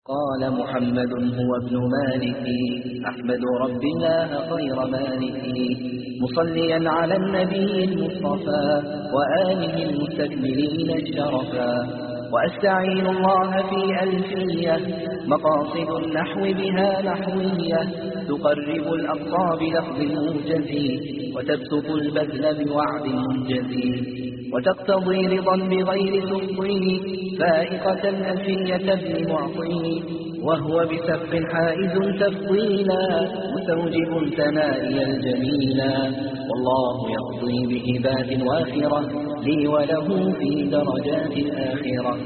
قال محمد هو ابن مالك أحمد رب الله خير مالك مصليا على النبي المصطفى وآله المستكملين الشرفا وأستعين الله في ألفية مقاصد النحو بها نحوية تقرب الأقصى بلفظ موجز وتبسط البذل بوعد منجز وتقتضي رضا بغير تفضيل فائقة ألفية ابن معطي وهو بسبق حائز تفضيلا مستوجب ثنائي الجميلا والله يقضي بهبات وافرة لي وله في درجات الآخرة.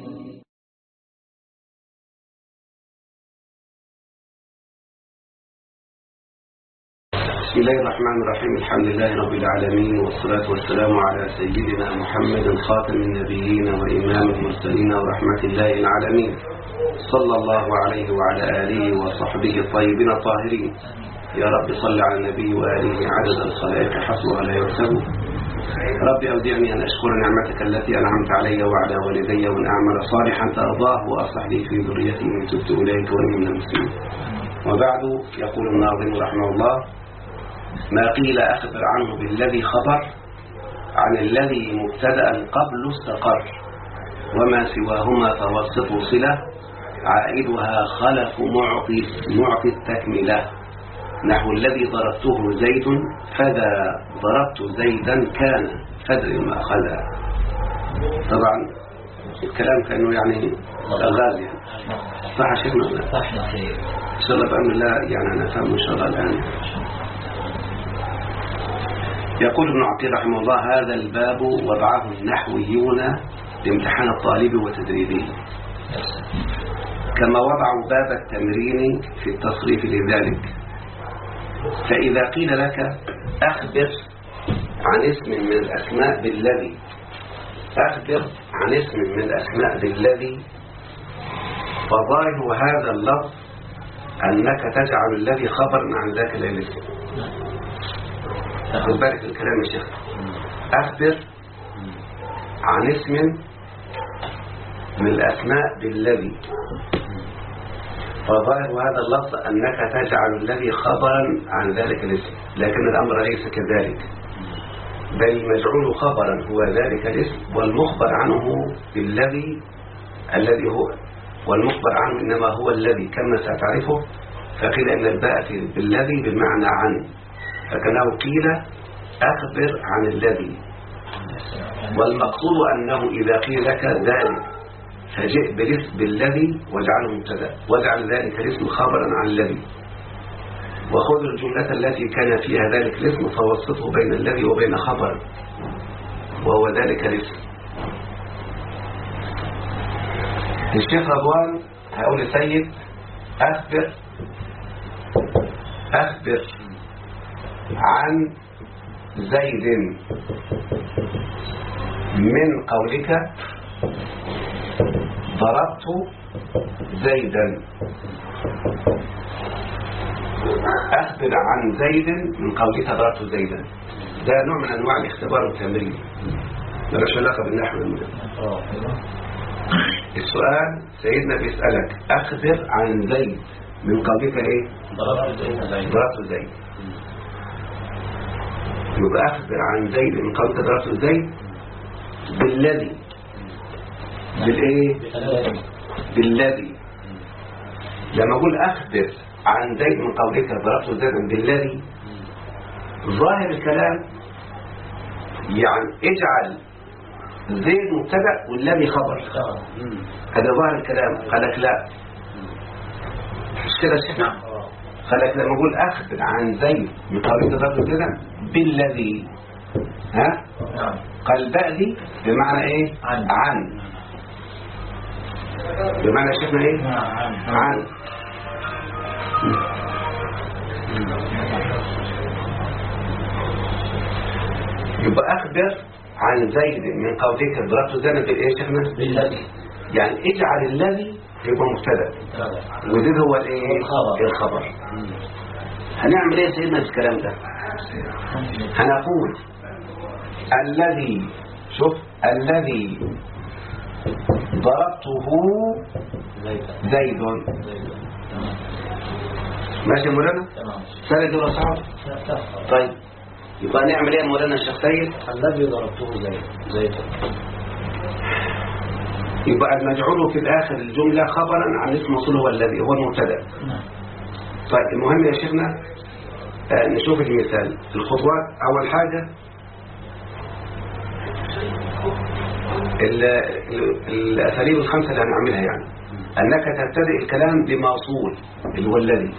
بسم الله الرحمن الرحيم. الحمد لله رب العالمين والصلاة والسلام على سيدنا محمد خاتم النبيين وإمام المرسلين ورحمة الله العالمين صلى الله عليه وعلى آله وصحبه الطيبين الطاهرين. يا رب صل على النبي وآله عدد الخلائق حسبها لا يحسب. رب أودعني أن أشكر نعمتك التي أنعمت علي وعلى والدي وأن أعمل صالحا ترضاه وأصلح لي في ذريتي من تبت إليك وإني من المسلمين. وبعد يقول الناظم رحمه الله: ما قيل أخبر عنه بالذي خبر عن الذي مبتدأ قبل استقر وما سواهما فوسط صلة عائدها خلف معطي التكملة نحو الذي ضربته زيد فذا ضربت زيدا كان فدر ما أخذها. طبعا الكلام كأنه يعني ألغاز يعني صح شيخنا؟ صح إن شاء الله بأمر الله يعني أنا فهم إن شاء الله الآن. يقول ابن عقيل رحمه الله: هذا الباب وضعه النحويون لامتحان الطالب وتدريبه كما وضعوا باب التمرين في التصريف لذلك. فإذا قيل لك أخبر عن اسم من الأسماء بالذي أخبر عن اسم من الأسماء بالذي فظاهر هذا اللفظ أنك تجعل الذي خبرا عن ذاك الاسم. خد بالك الكلام يا شيخ. أخبر عن اسم من الأسماء بالذي فظاهر هذا اللفظ أنك تجعل الذي خبرا عن ذلك الاسم، لكن الأمر ليس كذلك، بل المجعول خبرا هو ذلك الاسم والمخبر عنه بالذي الذي هو، والمخبر عنه إنما هو الذي كما ستعرفه. فقيل إن الباء بالذي بالمعنى عن، فكانه قيل أخبر عن الذي، والمقصود أنه إذا قيل لك ذلك فجئ بالاسم بالذي واجعله مبتدا واجعل ذلك الاسم خبرا عن الذي، وخذ الجملة التي كان فيها ذلك الاسم فوسطه بين الذي وبين خبر وهو ذلك الاسم. الشيخ رضوان هيقول السيد: أخبر عن زيد من قولك ضربت زيدا. أخبر عن زيد من قولك ضربت زيدا، ده نوع من أنواع الاختبار والتمرين، ملوش علاقة بالنحو. السؤال سيدنا بيسألك أخبر عن زيد من قولك إيه؟ ضربت زيد. يبقى أخبر عن زيد من قولك ضربت زيد بالذي بالإيه؟ بالذي. لما أقول أخبر عن زيد من قولك ضربت زيدا بالذي، ظاهر الكلام يعني اجعل زيد مبتدأ والذي خبر، هذا ظاهر الكلام. قال لك لا، مش كده شيخنا؟ قال لك لما أقول أخبر عن زيد من قولك ضربت زيدا بالذي، ها؟ قال بأذي بمعنى ايه؟ عن بمعنى شفنا ايه؟ عن. يبقى أخبر عن زيد من قولك ضربت زيدا بالايه شفنا؟ بالذي، يعني اجعل الذي يبقى مبتدا وزيد هو الايه؟ الخبر. هنعمل ايه سيدنا في الكلام ده؟ هنقول الذي، شوف، الذي ضربته زيد. ماشي يا مولانا؟ تمام. سهل ولا صعب؟ طيب يبقى نعمل ايه يا مولانا الشيخ سيد؟ الذي ضربته زيد. يبقى المجعول في الآخر الجملة خبرا عن اسم موصول هو الذي هو المبتدا. طيب المهم يا شيخنا نشوف المثال. الخطوات أول حاجة الأساليب الخمسة اللي هنعملها يعني أنك تبتدئ الكلام بموصول اللي هو الذي.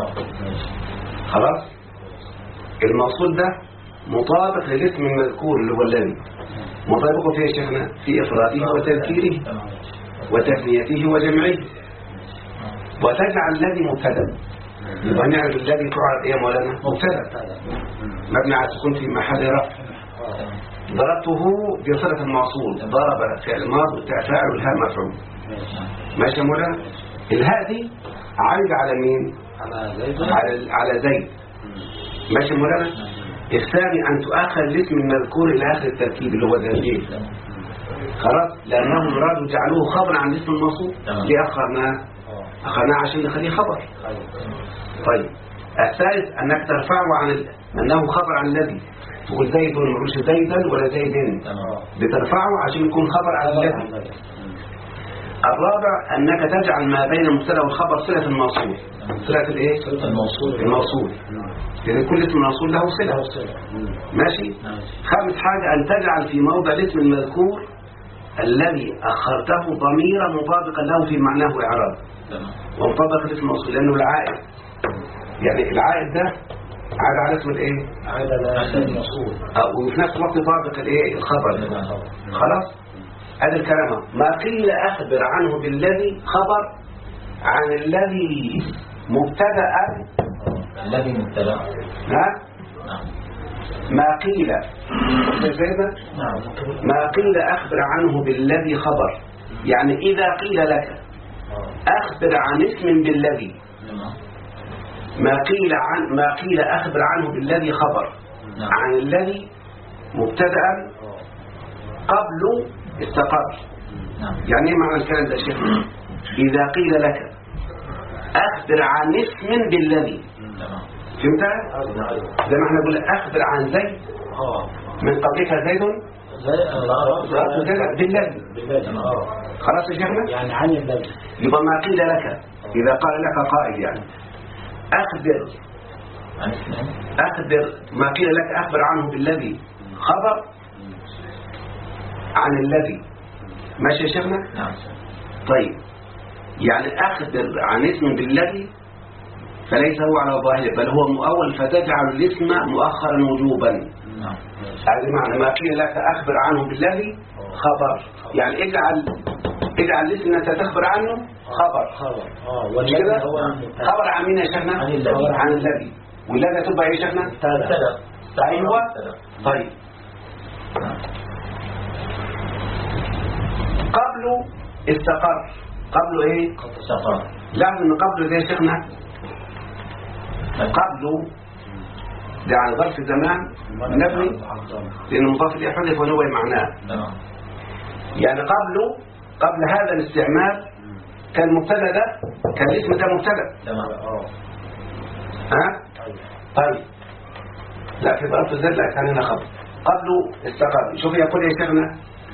خلاص الموصول ده مطابق للاسم المذكور اللي هو الذي. مطابقه فيه يا شيخنا في إفراده وتذكيره وتثنيته وجمعه. وتجعل الذي مبتدا. يبقى نعرف الذي تعرف ايه يا مولانا؟ مبتدا مبني على السكون في محل رفع. ضربته بصلة الموصول. ضرب فعل ماضي فاعل والهاء مفعول. ماشي يا مولانا؟ الهاء دي عايده على مين؟ على زيد. ماشي يا مولانا؟ الثاني أن تؤخر الاسم المذكور إلى آخر التركيب اللي هو زيد. خلاص لأنه مراد جعلوه خبر عن اسم الموصول. ليه أخرناه عشان نخليه خبر. طيب الثالث أنك ترفعه عن أنه خبر عن الذي. تقول زيد ما نقولش زيدا ولا زيدين. بترفعه عشان يكون خبر عن الذي. الرابع أنك تجعل ما بين المبتدا والخبر صلة الموصول. صلة الايه؟ الموصول. لأن كل اسم موصول له صلة. ماشي؟ خامس حاجة أن تجعل في موضع الاسم المذكور الذي أخرته ضميرا مطابقا له في معناه وإعرابه. ومطابق الاسم الموصول لأنه العائد. يعني العائد ده عاد على اسم الايه؟ عاد على اسم الموصول. وفي نفس الوقت يطابق الايه؟ الخبر. خلاص؟ هذا الكلام ما قيل أخبر عنه بالذي خبر عن الذي مبتدأ. الذي مبتدأ. ما قيل ما قيل أخبر عنه بالذي خبر. يعني إذا قيل لك أخبر عن اسم بالذي ما قيل أخبر عنه بالذي خبر عن الذي مبتدأ قبل استقر. يعني ايه معنى الكلام ده يا شيخ؟ إذا قيل لك أخبر عن اسم بالذي. فهمتها؟ زي ما احنا قلنا أخبر عن زيد من قبلك زيد بالذي. خلاص يا شيخنا؟ يعني عن الذي. يبقى ما قيل لك إذا قال لك قائل يعني أخبر ما قيل لك أخبر عنه بالذي خبر عن الذي. ماشي يا شيخنا؟ نعم. طيب يعني أخبر عن اسم بالذي فليس هو على ظاهره بل هو مؤول فتجعل الاسم مؤخرا وجوبا. نعم. هذا معنى ما قيل لك أخبر عنه بالذي خبر. يعني اجعل الاسم أنت تخبر عنه خبر. والذي خبر عن مين يا شيخنا؟ عن الذي. والذي تبقى ايه يا شيخنا؟ مبتدأ. أيوة. طيب قبله استقر. قبله ايه؟ استقر. لاحظ ان قبله ده يا شيخنا قبله ده على ظرف زمان نبني لأنه مضاف إليه حذف ونوى معناه. يعني قبل هذا الاستعمال كان مبتدا ده كان الاسم ده مبتدا. ها؟ طيب لا في ظرف الزد لا كان هنا خبر. قبله استقر. شوف يقول يا شيخنا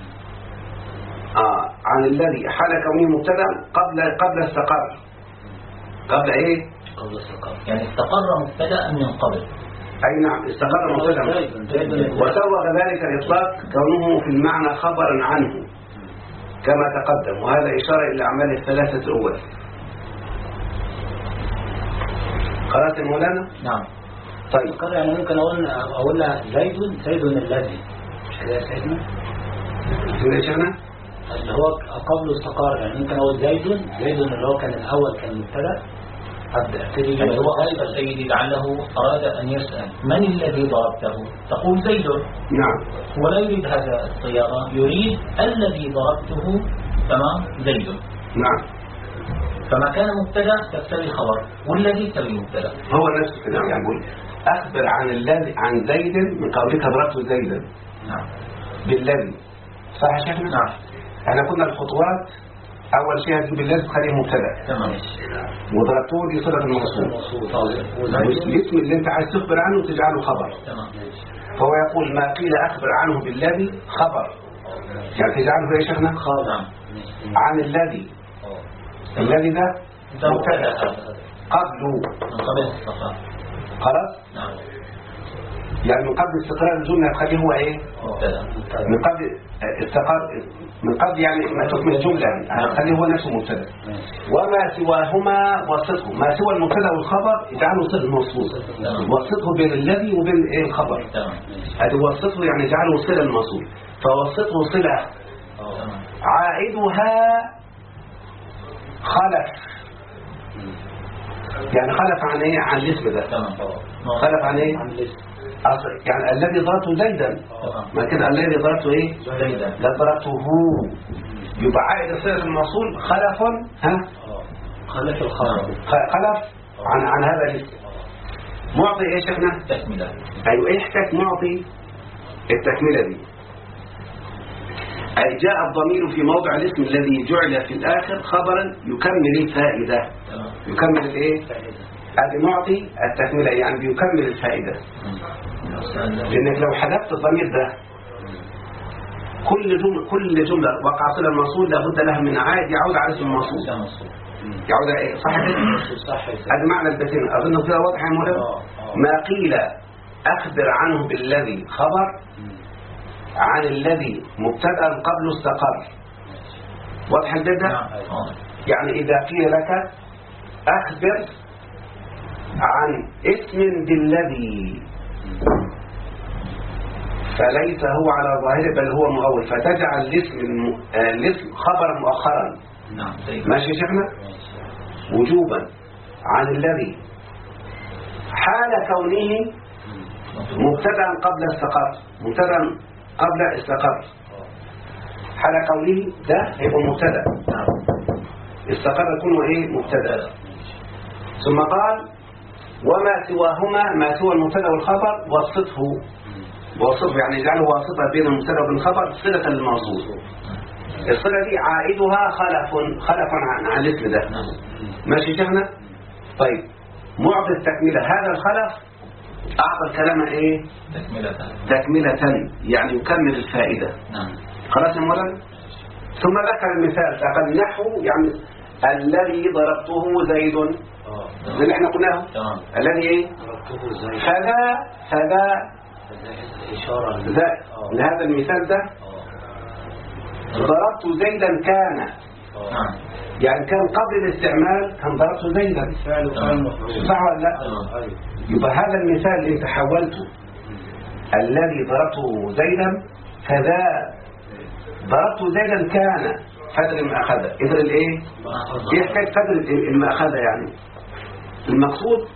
عن الذي حال كونه مبتدا قبل استقر. قبل ايه؟ قبل استقر. يعني استقر مبتدا من قبل. اي نعم استقر مبتدا. وسوغ ذلك الاطلاق كونه في المعنى خبرا عنه كما تقدم. وهذا اشاره الى اعمال الثلاثه الاول. خلاص يا مولانا؟ نعم. طيب يعني ممكن اقول زيد الذي مش كده يا سيدنا؟ يا شيخنا اللي هو قبل استقر. يعني ممكن اقول زيد اللي هو كان الاول كان مبتدا. يعني هو أصل سيدي لعله أراد أن يسأل من الذي ضربته؟ تقول زيد. نعم. ولا يريد هذا الصياغة. يريد الذي ضربته تمام زيد. نعم. فما كان مبتدا تستوي خبر والذي تستوي مبتدا. هو نفس الكلام. يعني يقول أخبر عن زيد من قولك ضربت زيدا. نعم. بالذي. صح يا شيخنا؟ نعم. احنا كنا الخطوات أول شيء هتجيب الذي تخليه مبتدأ. تمام. وضربته دي صلة الموصول. الاسم اللي أنت عايز تخبر عنه تجعله خبر. تمام. فهو يقول ما قيل أخبر عنه بالذي خبر، يعني تجعله إيه يا شيخنا؟ خبر عن الذي. الذي ده مبتدأ قبله من قبل الاستقرار. خلاص؟ نعم. يعني من قبل استقرار الجملة تخليه هو إيه؟ مبتدأ. من قبل استقرار، من قبل يعني ما تكمل الجملة هتخليه هو نفسه مبتدأ. وما سواهما وسطه، ما سوى المبتدأ والخبر اجعله صلة موصول، وسطه بين الذي وبين إيه الخبر. هذا وسطه يعني اجعله صلة الموصول، فوسطه صلة عائدها خلف، يعني خلف عن ايه؟ عن الاسم ده. خلف عن ايه؟ عن الاسم. يعني الذي ضربته زيدا، ما كده الذي ضربته ايه؟ زيدا. لا ضربته هو، يبقى عائد صيغه الموصول خلف، ها؟ خلف الخبر، خلف عن هذا الاسم. معطي ايه شيخنا؟ تكمله. ايوه، ايه حكايه معطي التكمله دي؟ أي جاء الضمير في موضع الاسم الذي جعل في الآخر خبرا يكمل الفائدة. يكمل الايه؟ هذه معطي التكملة، يعني بيكمل الفائدة. لأنك لو حذفت الضمير ده كل جملة وقع صلة الموصول لابد لها من عائد يعود على اسم الموصول. يعود على ايه؟ صح كده؟ هذا معنى البيتين، أظن كده واضح يا مولانا. ما قيل أخبر عنه بالذي خبر عن الذي مبتدأ قبل استقر. واضح البيت ده؟ يعني إذا قيل لك أخبر عن اسم بالذي، فليس هو على ظاهره بل هو مؤول، فتجعل الاسم خبرا مؤخرا. ماشي يا شيخنا؟ وجوبا عن الذي حال كونه مبتدأ قبل استقر، مبتدأ قبل استقر، حال كونه ده يبقى مبتدأ، استقر يكون ايه؟ مبتدأ. ثم قال وما سواهما، ما سوى المبتدأ والخبر وصفه يعني يجعله واسطة بين المبتدأ والخبر صلة الموصول. الصلة دي عائدها خلف عن الاسم ده. ماشي شيخنا؟ طيب، معطي التكملة هذا الخلف أعطى الكلام ايه؟ تكملة يعني يكمل الفائدة. خلاص يا مولانا؟ ثم ذكر المثال فقال نحو يعني الذي ضربته زيد، زي اللي احنا قلناه. الذي ايه؟ فذا إشارة لهذا المثال ده. ضربت زيدا كان، يعني كان قبل الاستعمال كان ضربت زيدا، صح ولا لا؟ يبقى هذا المثال اللي انت حولته الذي ضربته زيدا كذا ضربت زيدا كان فدر ما أخذ. إذن الإيه؟ إيه حكاية فدر ما أخذ؟ يعني المقصود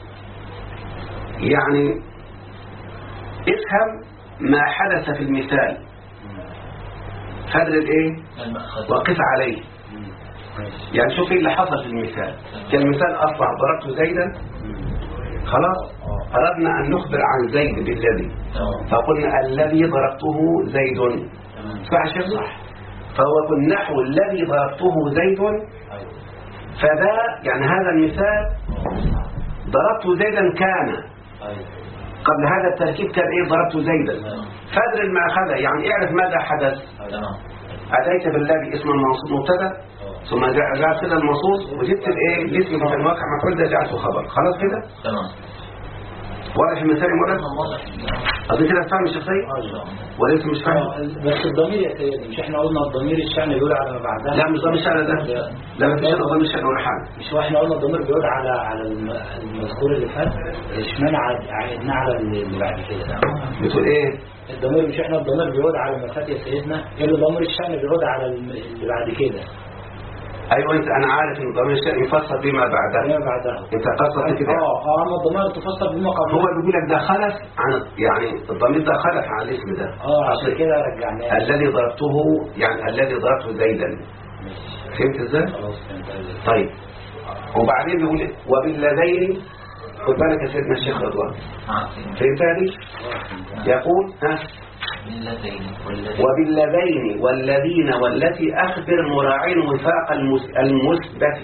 يعني افهم ما حدث في المثال، فدر الإيه؟ وقف عليه. يعني شوف ايه اللي حصل في المثال. كان المثال أصلا ضربت زيدا، خلاص أردنا أن نخبر عن زيد بالذي، فقلنا الذي ضربته زيد، صح شيخ؟ صح. فهو كن نحو الذي ضربته زيد، فذا يعني هذا المثال ضربت زيدا كان، قبل هذا التركيب كان ايه؟ ضربت زيدا. فادر ما أخذ يعني اعرف ماذا حدث. أتيت بالذي اسم الموصول مبتدا، ثم جاء كده الموصول وجبت الايه؟ الاسم في الواقع مفعول ده جعلته خبر. خلاص كده؟ تمام. واضح المثال يا مولانا؟ أظن كده فاهم الشخصية؟ وليس مش فاهم؟ بس الضمير يا سيدي، مش احنا قلنا الضمير الشأن بيقول على ما بعدها؟ لا مش ضمير الشأن ده، لا ما فيش ضمير الشأن ولا حاجة. مش احنا قلنا الضمير بيقول على المذكور اللي فات، اشمعنى عائدنا على اللي بعد كده؟ بتقول ايه؟ الضمير مش احنا الضمير بيقول على ما فات يا سيدنا، ايه اللي ضمير الشأن بيقول على اللي بعد كده؟ ايوه انا عارف ان ضمير الشأن يفسر بما بعدها. انت قصدك كده؟ اما الضمير تفسر بما قبله. هو بيقول لك ده خلف عن، يعني الضمير ده خلف عن الاسم ده. عشان كده رجعناه. الذي ضربته يعني الذي ضربته زيدا. فهمت ازاي؟ خلاص فهمت. طيب وبعدين بيقول وبالذين، خد بالك يا سيدنا الشيخ رضوان، فهمت هذه؟ يقول وباللذين والذين والتي أخبر مراعين وفاق المثبت.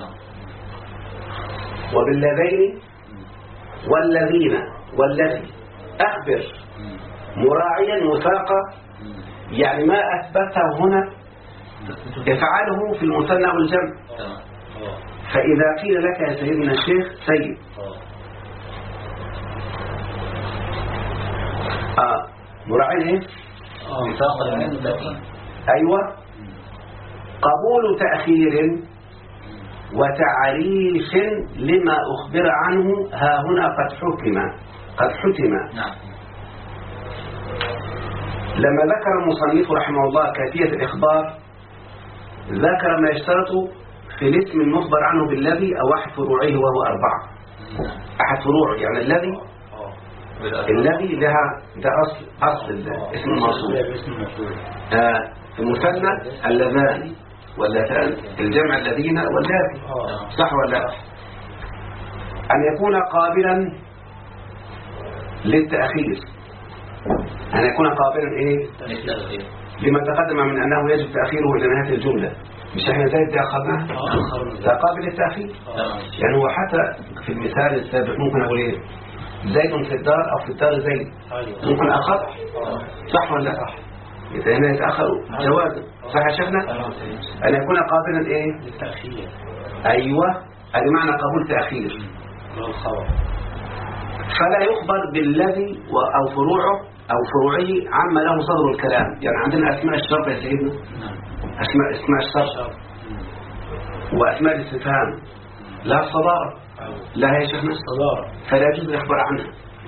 وباللذين والذين والتي أخبر مراعيا وفاق، يعني ما أثبته هنا افعله في المثنى والجمع. فإذا قيل لك يا سيدنا الشيخ سيد مراعين ايه؟ وفاق المثبت. أيوة، قبول تأخير وتعريف لما أخبر عنه ها هنا قد حتم. نعم. لما ذكر المصنف رحمه الله كيفية الإخبار ذكر ما يشترط في الاسم المخبر عنه بالذي أو أحد فروعه وهو 4. أحد فروعه يعني الذي ده أصل الاسم الموصول. المثنى اللذان واللتان، الجمع الذين واللاتي، صح ولا لا؟ أن يكون قابلا للتأخير، أن يكون قابلا إيه؟ لما تقدم من أنه يجب تأخيره إلى نهاية الجملة. مش احنا زي ده أخذناه؟ ده قابل للتأخير. يعني هو حتى في المثال السابق ممكن أقول إيه؟ زيد في الدار أو في الدار زيد، ممكن أخذ، صح ولا لا؟ إذا هنا يتأخروا جوازا، صح يا شيخنا؟ أن يكون قابلا إيه؟ للتأخير. أيوة، هذا معنى قبول تأخير. فلا يخبر بالذي أو فروعه أو فروعه عما له صدر الكلام. يعني عندنا أسماء الشرط يا سيدنا، اسماء الشرط وأسماء الاستفهام لا صدارة، لا يا شيخنا الصدارة، فلا يجوز الإخبار عنها.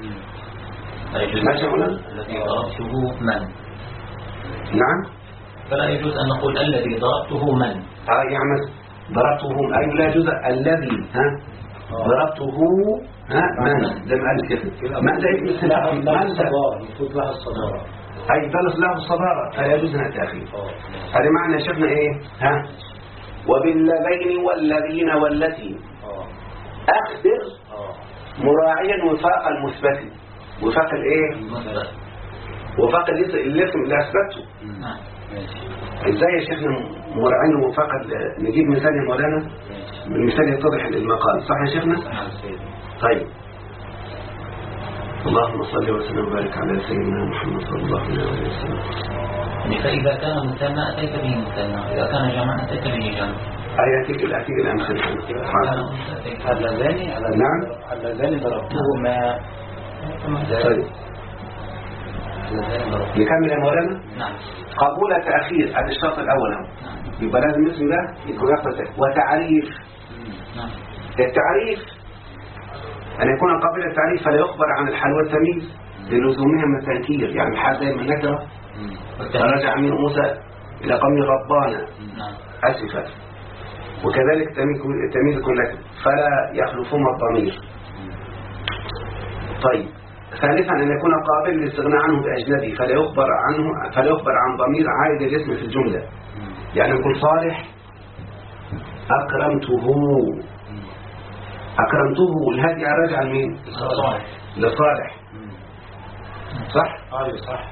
ماشي هنا الذي ضربته من؟ نعم، فلا يجوز أن نقول الذي ضربته من. يعني ضربته أي لا يجوز الذي ضربته من زي ما قال كده، من ده اسم السلاح، من ده يفوت له الصدارة، أي ضلت له الصدارة، فلا يجوز أن التأخير. هذا معنى شفنا إيه؟ وباللذين والذين والتي أخبر مراعيا وفاق المثبت. وفاق الإيه؟ وفاق الاسم اللي أثبته. إزاي يا شيخنا مراعين وفاق؟ نجيب مثال يا مولانا، المثال يتضح المقال، صح يا شيخنا؟ طيب، اللهم صل وسلم وبارك على سيدنا محمد صلى الله عليه وسلم. فإذا كان مثنى أتيت به مثنى، إذا كان جمع أتيت به جمع. أتيك الأمثلة. اللذان، نعم، اللذان ضربتهما. طيب، نكمل يا مولانا. نعم. قبول تأخير، هذا الشرط الأول. يبقى لازم الاسم ده يكون يقبل. وتعريف، التعريف أن يكون قابل التعريف فلا يخبر عن الحال والتمييز للزومها من التنكير. يعني الحال دائما نكرة. فرجع من موسى إلى قوم غضبان أسفا، وكذلك التمييز يكون لك فلا يخلفهما الضمير. طيب، ثالثا أن يكون قابل للاستغناء عنه بأجنبي فلا يخبر عن ضمير عائد الاسم في الجملة. يعني نقول صالح أكرمته الهادي راجع لمين؟ لصالح، صح؟ أيوة صح.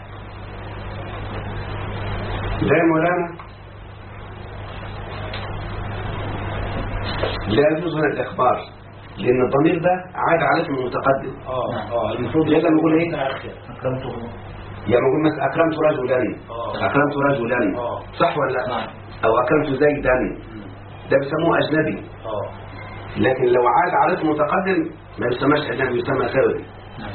لا يا مولانا، لا يجوز هنا الإخبار لأن الضمير ده عاد على اسم المتقدم. المفروض لما نقول إيه؟ أكرمته، يعني نقول مثلا أكرمت رجلا، أكرمت رجلا، صح ولا لا؟ أو أكرمت زيدا، ده بيسموه أجنبي. لكن لو عاد على اسم متقدم ما يسمىش أجنبي، يسمى سوري.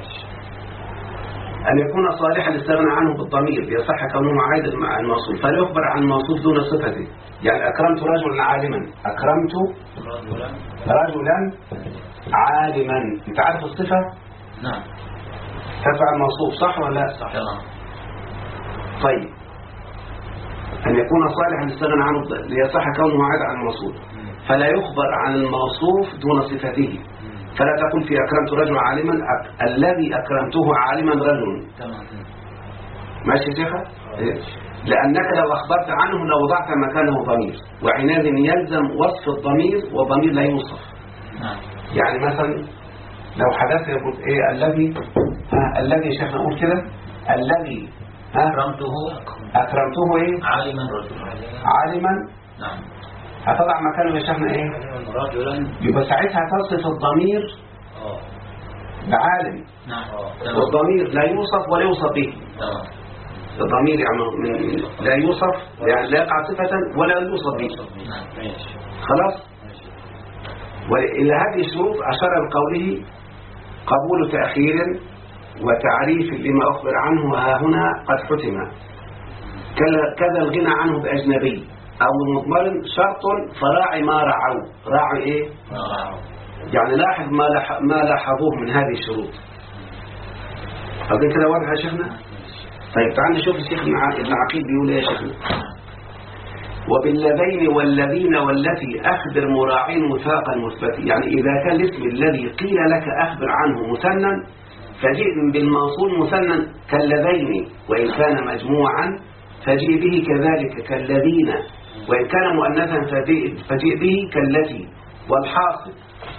أن يكون صالحا للاستغناء عنه بالضمير يصح كونه عائد مع الموصول فلا يخبر عن الموصوف دون صفته. يعني أكرمت رجلا عالما، أكرمت رجلا عالما، أنت عارف الصفة؟ نعم، تتبع الموصوف، صح ولا لا؟ صح. طيب، أن يكون صالحا للاستغناء عنه ليصح كونه عائد عن الموصول فلا يخبر عن الموصوف دون صفته. فلا تقول في أكرمت رجل عالما الذي أكرمته عالما رجل. ماشي يا شيخة؟ لأنك لو أخبرت عنه لو وضعت مكانه ضمير، وعناد يلزم وصف الضمير وضمير لا يوصف. يعني مثلا لو حدث يقول إيه الذي شيخنا نقول كده الذي أكرمته إيه؟ عالما رجلا. عالما. نعم. هتضع مكانه يا شيخنا إيه؟ رجلا. يبقى ساعتها تصف الضمير بعالم. نعم. والضمير لا يوصف ولا يوصف به. الضمير يعني لا يوصف، يعني لا يقع صفة ولا يوصف به. خلاص. وإلى هذه الشروط أشار بقوله قبول تأخير وتعريف لما أخبر عنه ها هنا قد حتم، كذا الغنى عنه بأجنبي أو مضمر شرط فراعي ما رعوا. راعي إيه؟ يعني لاحظ ما لاحظوه من هذه الشروط. أظن كده واضح يا شيخنا؟ طيب تعال نشوف الشيخ ابن عقيل بيقول إيه يا شيخنا. وباللذين والذين والتي أخبر مراعين وثاقا مثبت. يعني إذا كان الاسم الذي قيل لك أخبر عنه مثنى فجئ بالموصول مثنى كاللذين، وإن كان مجموعا فجئ به كذلك كالذين، وإن كان مؤنثا فجئ به كالتي. والحاصل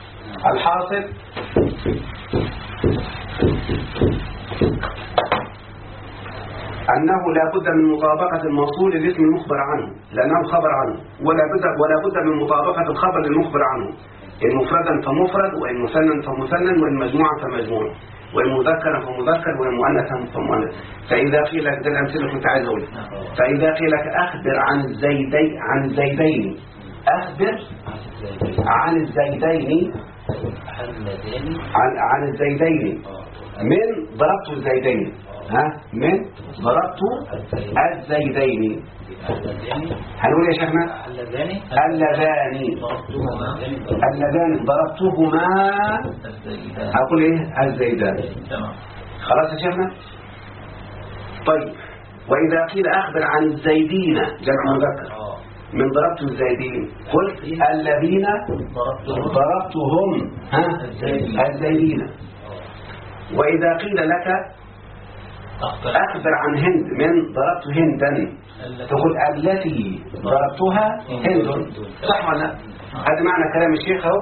أنه لا بد من مطابقة الموصول للاسم المخبر عنه لأنه خبر عنه، ولا بد من مطابقة الخبر للمخبر عنه، إن مفردا فمفرد، وإن مثنى فمثنى، وإن مجموعا فمجموع، وإن مذكرا فمذكر، وإن مؤنثا فمؤنث. فإذا قيل لك ده الأمثلة كنت عايز أقولها. فإذا قيل لك أخبر عن الزيدين أخبر عن الزيدين عن الزيدين من ضربت الزيدين من ضربت الزيدين. هنقول يا شيخنا اللذان ضربتهما هقول ايه الزيدان. خلاص يا شيخنا. طيب وإذا قيل أخبر عن الزيدين جمع مذكر من ضربت الزيدين قلت الذين ضربتهم الزيدين. وإذا قيل لك أخبر عن هند من ضربت هندا تقول التي ضربتها هند. صح ولا؟ هذا معنى كلام الشيخ اهو.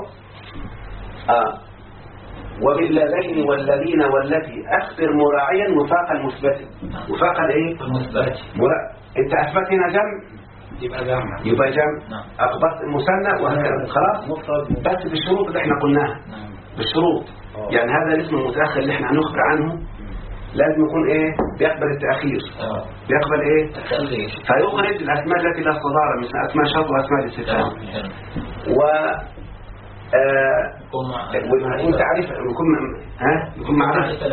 وبالذين والذين والتي أخبر مراعيا وفاق المثبت. وفاق الايه؟ المثبت. انت أثبت هنا جمع يبقى جمع، أخبرت المثنى وهكذا. خلاص بس بالشروط اللي احنا قلناها. بالشروط يعني هذا الاسم المتأخر اللي احنا هنخبر عنه لازم يكون ايه؟ بيقبل التأخير. بيقبل ايه؟ فيخرج الأسماء التي لا صدارة مثل أسماء شرط وأسماء الاستفهام. ويكون تعريف يكون معرفة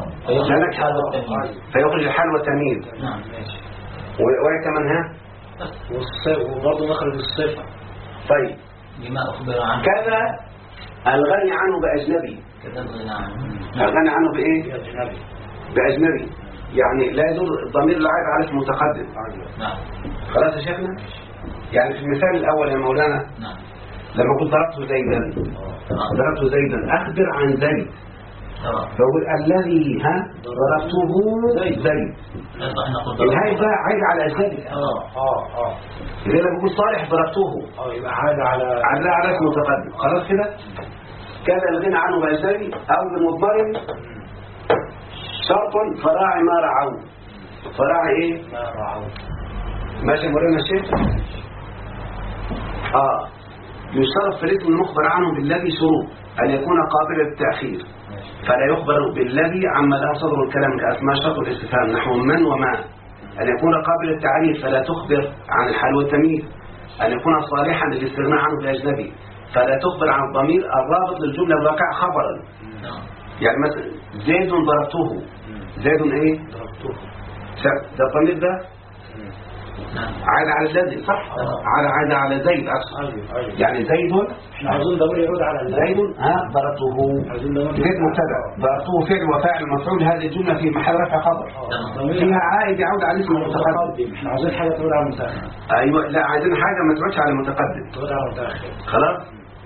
فيخرج الحال والتمييز. وهي كمان وبرضه نخرج الصفة. طيب لما أخبر عنه كذا الغني عنه بأجنبي. الغني عنه بإيه؟ بأجنبي يعني لا يدور الضمير العائد على اسم متقدم. خلاص يا شيخنا. يعني في المثال الأول يا مولانا لما قلت ضربت زيدا أخبر عن زيد فأقول الذي ضربته زيد. الهاي ده عائد على زيد. إذا لما بقول صالح ضربته يبقى عائد على اسم متقدم. خلاص كده. كذا الغنى عنه بأجنبي أو بمضمر شرط فراعي ما رعوا. فراعي ايه؟ ما رعوا. ماشي مولانا الشيخ. يشترط في الاسم المخبر عنه بالذي شروط أن يكون قابل للتأخير فلا يخبر بالذي عما لا صدر الكلام كأسماء شرط الاستفهام نحو من وما. أن يكون قابل للتعريف فلا تخبر عن الحال والتمييز. أن يكون صالحا للاستغناء عنه بأجنبي فلا تخبر عن الضمير الرابط للجملة الواقع خبرا. يعني مثلا زيد ضربته. زيد ايه؟ ضربته. ده الضمير ده عاد على الذي صح؟ عاد على زيد يعني زيد احنا عايزين ضمير يعود على زيد ضربته. زيد مبتدا ضربته فعل وفاعل مفعول. هذه الجملة في محل رفع خبر فيها عائد يعود على اسم المتقدم. احنا عايزين حاجة تعود على المتأخر. ايوه لا عايزين حاجة ما تعودش على المتقدم تعود على المتأخر. خلاص.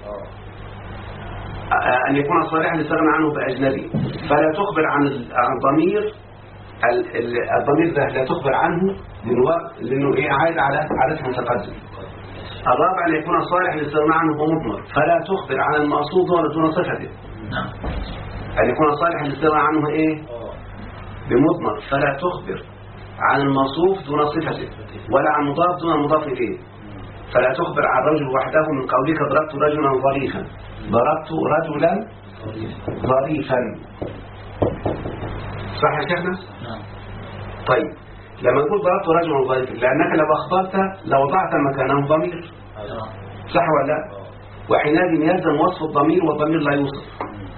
أن يكون صالحا للاستغناء عنه بأجنبي فلا تخبر عن الضمير. الضمير ده لا تخبر عنه لأنه إيه عائد على اسم متقدم. الرابع أن يكون صالح للاستغناء عنه بمضمر فلا تخبر عن المقصود ولا دون صفته. أن يكون صالح للاستغناء عنه إيه بمضمر فلا تخبر عن الموصوف دون صفته ولا عن مضاف دون مضاف إليه. فلا تخبر عن رجل وحده من قولك ضربت رجلا ظريفا. ضربت رجلا ظريفا. صح يا شيخنا؟ نعم. طيب لما نقول ضربت رجلا ظريفا لأنك لو أخبرت لوضعت مكانه ضمير، صح ولا لا؟ وحينئذ يلزم وصف الضمير والضمير لا يوصف.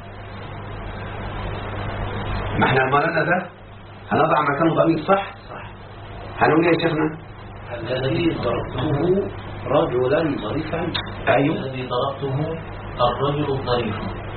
ما احنا أمرنا ده هنضع مكانه ضمير، صح؟ هنقول ايه يا شيخنا؟ الذي ضربته رجلا ظريفا. ايوه الذي ضربته الرجل الظريف.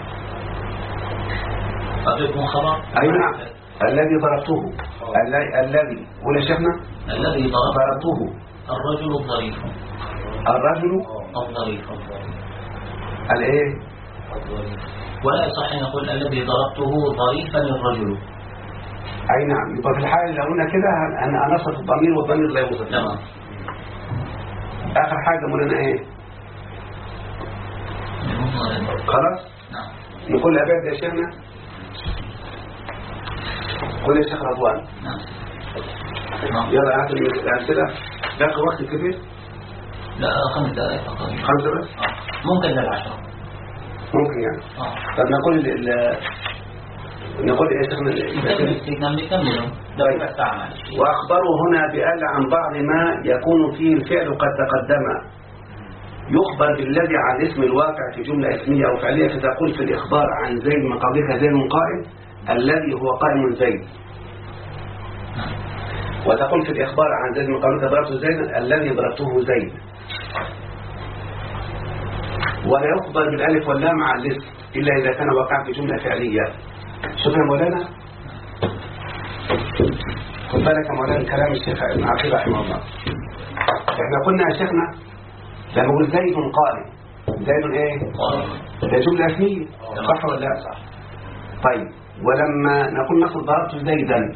أعطيكم خبر؟ ايوه نعم. الذي ضربته الذي قول يا شيخنا. الذي ضربته الرجل الظريف. الرجل الظريف. الايه؟ ولا يصح أن نقول الذي ضربته ظريفا الرجل. اي نعم. يبقى في الحالة اللي قلنا كده هنصف الضمير والضمير لا يوصف. تمام. اخر حاجة مولانا ايه؟ خلاص؟ نعم. نقول الابيات يا شيخنا. قول يا شيخ رضوان. نعم. يلا هات الامثله. باقي وقت كبير؟ لا 5 دقائق فقط. 5 بس؟ ممكن لل10. ممكن يعني. طب نقول يا شيخنا. نكمل. وأخبروا هنا بأل عن بعض ما يكون فيه الفعل قد تقدم. يخبر بالذي عن اسم الواقع في جملة اسمية أو فعلية، فتقول في الإخبار عن زيد من قولك زيد قائم الذي هو قائم زيد. وتقول في الإخبار عن زيد من قولك ضربت زيد الذي ضربته زيد. ولا يخبر بالالف واللام عن الاسم إلا إذا كان واقعا في جملة فعلية. شوف يا مولانا، خد بالك يا مولانا كلام الشيخ ابن عقيل رحمه الله. احنا قلنا يا شيخنا لما نقول زيد قائم، زيد ايه؟ ده جملة اسمية، صح ولا لا؟ صح. طيب ولما نقول مثلا ضربت زيدا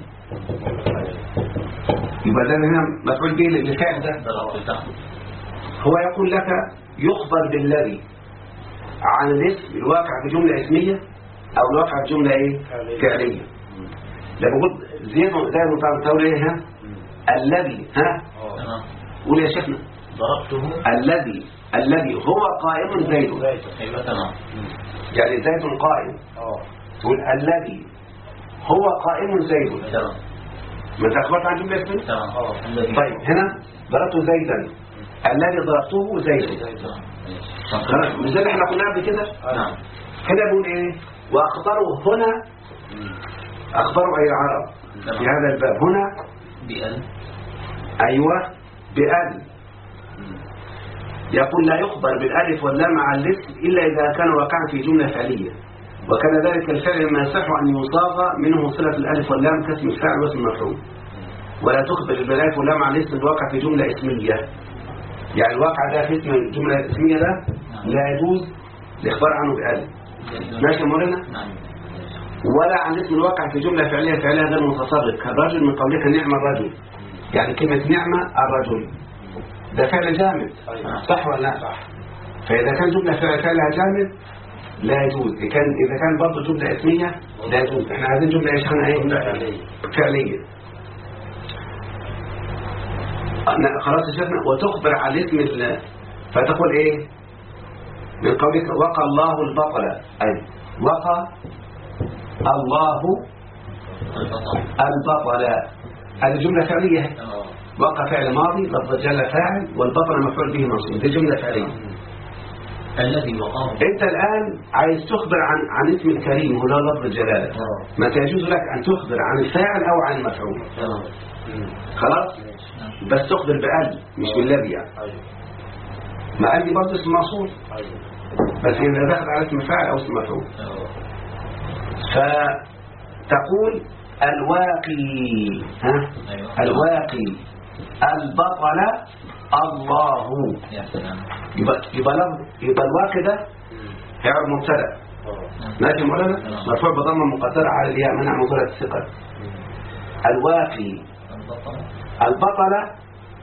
يبقى ده هنا مفعول به للفعل ده. هو يقول لك يخبر بالذي عن الاسم الواقع في جملة اسمية او الواقع في جملة ايه؟ فعلية. لما قلت زيد تقول ايه ها؟ الذي ها؟ قول يا شيخنا. ضربته الذي هو قائم زيد. ايوه تمام. يعني زيد قائم. تقول الذي هو قائم زيد. تمام. ما انت اخبرت عن جملة اسمية؟ تمام. طيب هنا ضربت زيدا الذي ضربته زيد. مش ده اللي احنا قلناه قبل كده؟ نعم. هنا بيقول ايه؟ واخبروا هنا، اخبروا اي العرب في هذا الباب هنا بأل. ايوه بأل. يقول لا يخبر بالالف واللام عن الاسم الا اذا كان واقعا في جمله فعليه، وكان ذلك الفعل ما يصح ان يصاغ منه صله الالف واللام كاسم الفاعل واسم المفعول. ولا تخبر بالالف واللام عن الاسم الواقع في جمله اسميه، يعني الواقع ده في اسم الجمله الاسميه ده لا يجوز الاخبار عنه بألف. ماشي يا مولانا؟ ولا عن اسم الواقع في جمله فعليه غير متصرف كالرجل من قولك نعم الرجل. يعني كلمه نعمه الرجل ده فعل جامد، صح ولا لا؟ صح. فاذا كان جمله فعلها جامد لا يجوز. اذا كان برضه جمله اسميه لا يجوز. احنا عايزين جمله ايش احنا ايه؟ فعليه. خلاص يا شيخنا. وتخبر عن اسم فتقول ايه؟ من قولك وقى الله البطل، اي وقى الله البطل. هذه جمله فعليه. وقع فعل ماضي لفظ جل فاعل والبطل مفعول به منصوب. دي جمله فعليه. الذي وقاه. انت الان عايز تخبر عن اسم الكريم هو لفظ الجلاله. ما يجوز لك ان تخبر عن الفاعل او عن المفعول. خلاص. بس تخبر بأل مش بالذي يعني. ما قال دي برضه اسم موصول، بس اذا دخل على اسم فاعل او اسم مفعول. فتقول الواقي ها؟ الواقي البطل الله. يبقى الواقي ده هيعرف مبتدا. ماشي يا مولانا؟ مرفوع بضمه مقدره على الياء منع مضارع الثقل. الواقي البطل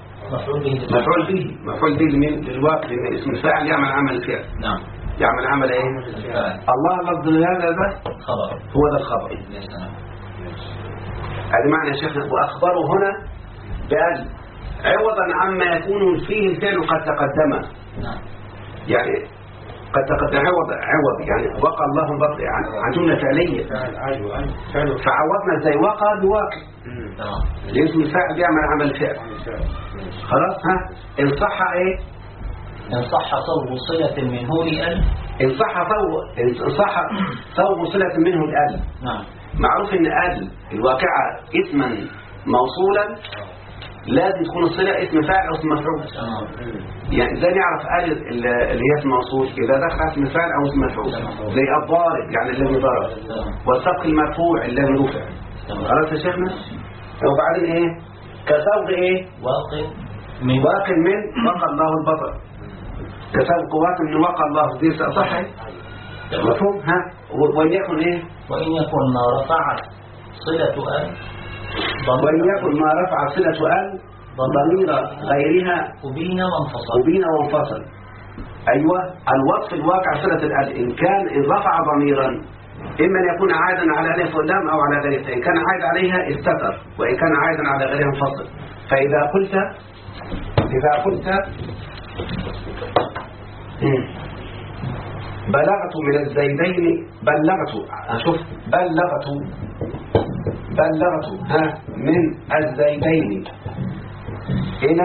مفعول به للواقع لأن اسم الفاعل يعمل عمل الفعل. نعم. يعمل عمل ايه؟ الله لفظ هذا خبر. هو ده الخبر. هذا معنى يا شيخنا. واخبروا هنا بأل عوضا عما يكون فيه الفعل قد تقدم. يعني قد تقدم عوض يعني وقع الله البطل عن جملة فعلية، فعوضنا ازاي وقع بواقع، لأن الفاعل بيعمل عمل الفعل. خلاص. ها إن صح إيه؟ إن صح صوب صلة منه لأل، إن صح صوب صلة منه لأل. نعم. معروف إن أل الواقعة اسما موصولا لازم تكون الصلة اسم فاعل أو اسم مفعول. يعني ازاي نعرف أل اللي هي اسم موصول؟ إذا دخل اسم فاعل أو اسم مفعول، زي الضارب يعني الذي ضرب، والسبق المرفوع الذي رفع. خلاص يا شيخنا. وبعدين إيه؟ كسوق إيه؟ واقع من وقع الله البطل، كسوق واقع من وقع الله. دي صح مفهوم؟ ها وإن يكن إيه؟ وإن يكن ما رفعت صلة أل، وإن يكن ما رفع صلة أل ضمير غيرها أبين وانفصل. أيوة الوصف الواقع صلة الأل إن رفع ضميرا إما أن يكون عائدا على ألف واللام أو على غيرها. إن كان عائد عليها استتر، وإن كان عائدا على غيرها انفصل. فإذا قلت بلغت من الزيدين، بلغت من الزيدين إلى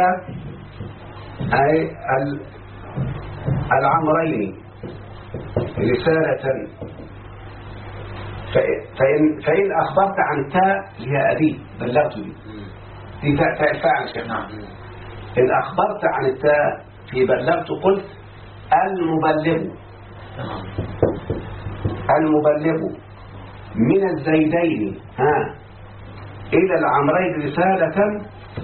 العمرين رسالة. فإن أخبرت عن تاء هي أبي بلغت دي تاء الفاعل شيخنا. إن أخبرت عن التاء في بلغت قلت المبلغ من الزيدين إلى العمرين رسالة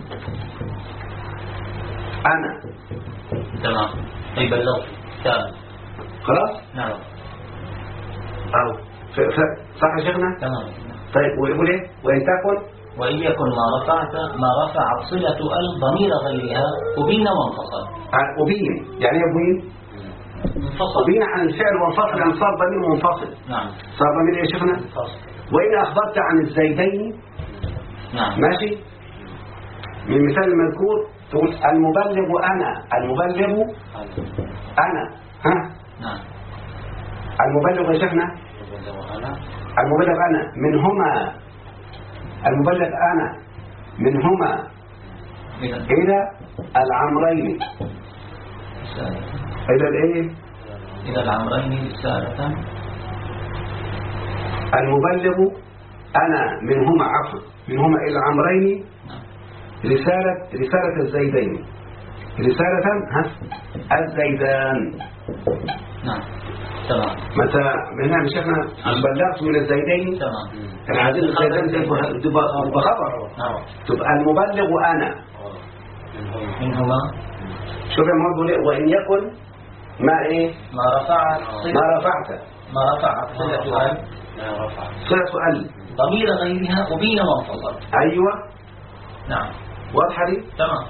أنا. تمام. أي بلغت خلاص. نعم. أو صح يا شيخنا. تمام. طيب ويقول إيه؟ وإن يكن ما رفعت صلة ال ضمير غيرها أبين وانفصل. أبين يعني أبين انفصل. أبين عن الفعل وانفصل، يعني صار ضمير منفصل. نعم. صار ضمير يا شيخنا. وإن أخبرت عن الزيدين. نعم. ماشي. من مثال المذكور تقول المبلغ أنا ها. نعم. المبلغ يا شيخنا. المبلغ أنا منهما، المبلغ أنا منهما إلى العمرين. إلى الإيه؟ إلى العمرين رسالة. المبلغ أنا منهما إلى العمرين رسالة الزيدين. رسالة الزيدان. نعم. تمام. متى من شيخنا بلغت من الزيدين. تمام. العديد الزيدان تبقى خبر. تبقى المبلغ أنا منهما. شوف يا موضوع. وإن يكن ما إيه؟ ما رفعت صلة ال ضمير غيرها أبين وانفصل. أيوة. نعم. واضحة دي. تمام.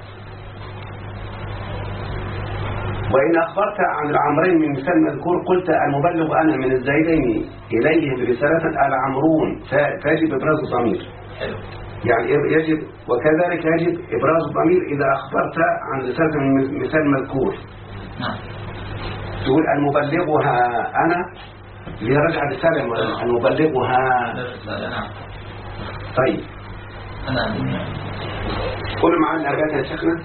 وإن أخبرت عن العمرين من مثال مذكور قلت المبلغ أنا من الزيدين إليه برسالة العمرون، فيجب إبراز الضمير. يعني يجب، وكذلك يجب إبراز الضمير إذا أخبرت عن رسالة من مثال مذكور. نعم. تقول المبلغها أنا اللي رجع رسالة المبلغها. نعم. طيب أنا قل معنا الأرجاء يا شيخنا.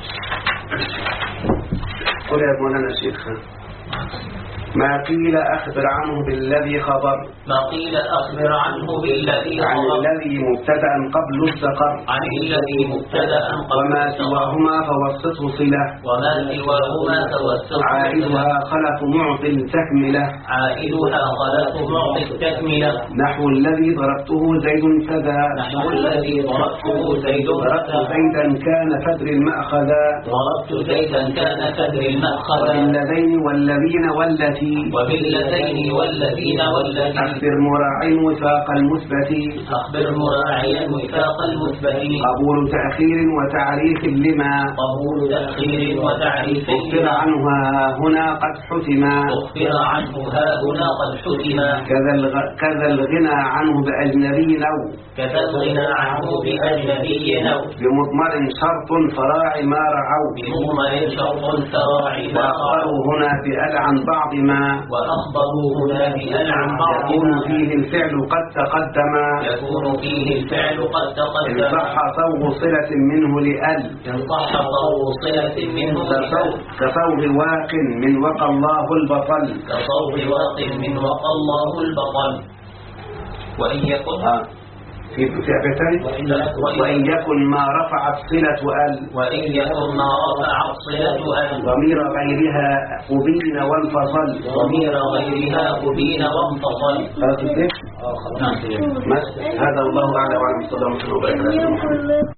قل يا مولانا الشيخ. ما قيل أخبر عنه بالذي خبر. ما قيل أخبر عنه بالذي عن خبر. الذي مبتدأ قبل استقر. عن الذي مبتدأ قبل وما سواهما فوسطه صلة. وما سواهما فوسطه عائدها خلف معطي التكملة. عائدها خلف معطي التكملة. نحو الذي ضربته زيد كذا. نحو الذي ضربته زيد ضربت زيدا كان تدري المأخذ. ضربت زيدا كان تدري المأخذ. والذين والتي والتي وباللتين والذين والتي أخبر مراعي وفاق المثبت أخبر مراعيا وفاق المثبت قبول تأخير وتعريف لما قبول تأخير وتعريف أخبر عنها هنا قد حتما أخبر عنه ها هنا قد حتما كذا الغنى عنه بأجنبي أو كذا الغنى عنه بأجنبي أو بمضمر شرط فراعي ما رعوا بمضمر شرط فراعي ما وأخبروا هنا بأل عن بعض ما وأخبروا هنا بأل عن بعض يكون ما فيه الفعل قد تقدم يكون فيه الفعل قد إن تقدم صح صوغ صلة منه لأل إن صح صوغ صلة منه كصوغ واق من وقى الله البطل كصوغ واق من وقى الله البطل وإن يكن في أبيتين وإن يكن ما رفعت صلة أل وإن يكن ما رفعت صلة أل ضمير غيرها أبين وانفصل ضمير غيرها أبين وانفصل. خلاص كده؟ نعم. هذا والله أعلم وعلم. صلى الله عليه وسلم.